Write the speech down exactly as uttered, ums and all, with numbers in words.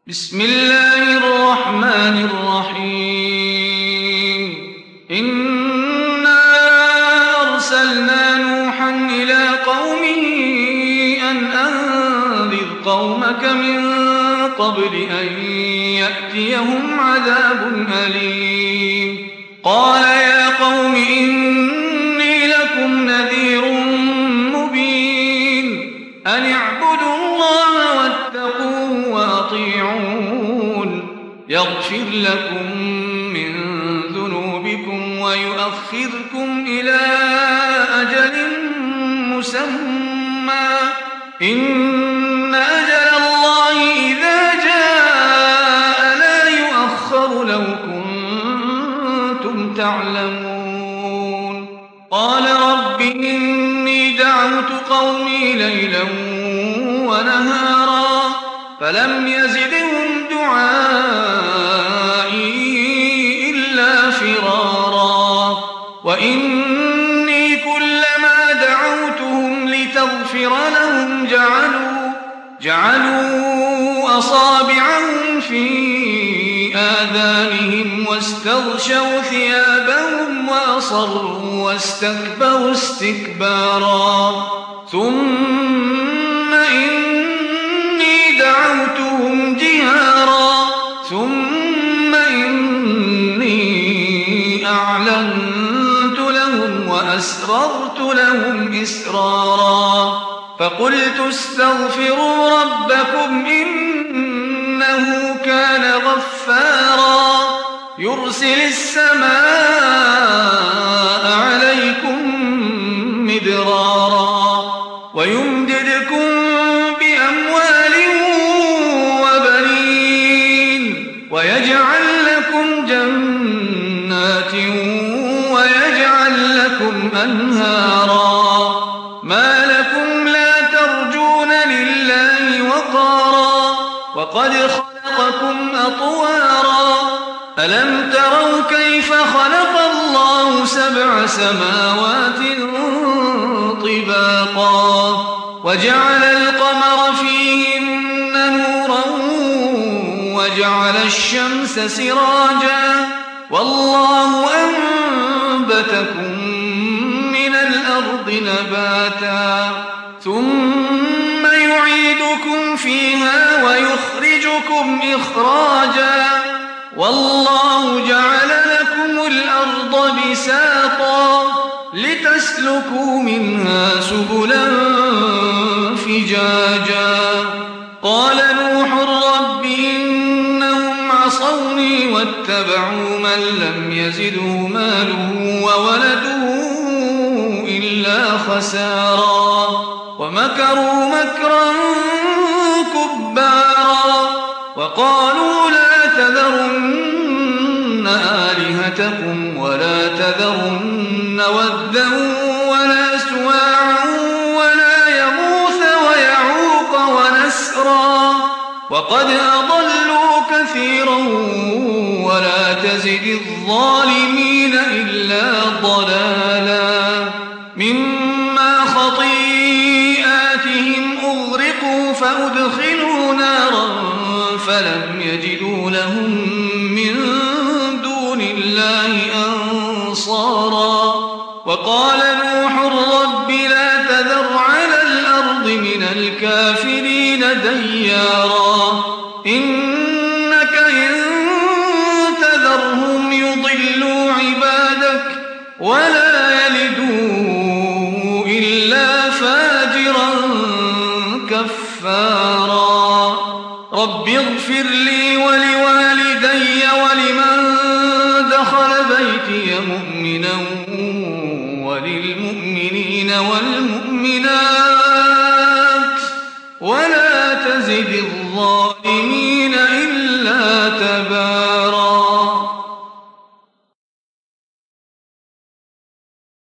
بسم الله الرحمن الرحيم إنا أرسلنا نوحا إلى قومه أن أنذر قومك من قبل أن يأتيهم عذاب أليم قال يا قوم إني لكم نذير مبين أن اعبدوا الله واتقوه وأطيعون يغفر لكم من ذنوبكم ويؤخركم إلى أجل مسمى إن أجل الله إذا جاء لا يؤخر لو كنتم تعلمون قال رب إني دعوت قومي ليلا ونهارا فلم يزدهم دعائي إلا فرارا وإني كلما دعوتهم لتغفر لهم جعلوا, جعلوا أصابعهم في آذانهم واستغشوا ثيابهم وأصروا واستكبروا استكبارا ثم إني دعوتهم جهارا ثم إني أعلنت لهم وأسررت لهم إسرارا فقلت استغفروا ربكم إنه كان غفارا يرسل السماء عليكم مدرارا ويمددكم بأموال وبنين ويجعل لكم جنات ويجعل لكم أنهارا ما لكم لا ترجون لله وقارا وقد خلقكم أطوارا ألم تروا كيف خلق الله سبع سماوات طباقا وجعل القمر فيهن نورا وجعل الشمس سراجا والله أنبتكم من الأرض نباتا ثم يعيدكم فيها ويخرجكم إخراجا والله جعل لكم الأرض بساطا لتسلكوا منها سبلا فجاجا قال نوح رب إنهم عصوني واتبعوا من لم يزده ماله وولده إلا خسارا ومكروا مكرا كبارا وقالوا لا تذرن آلهتكم ولا تذرن ودا ولا سواعا ولا يغوث ويعوق ونسرا وقد أضلوا كثيرا ولا تزد الظالمين إلا ضلالا مما خطيئاتهم أغرقوا فأدخلوا نارا فلم يجدوا لهم من دون الله أنصارا وقال نوح رب لا تذر على الأرض من الكافرين ديارا إنك إن تذرهم يضلوا عبادك ولا يلدوا إلا فاجرا كفارا رب اغفر لي ولوالدي ولمن دخل بيتي مؤمنا وللمؤمنين والمؤمنات ولا تزد الظالمين إلا تبارا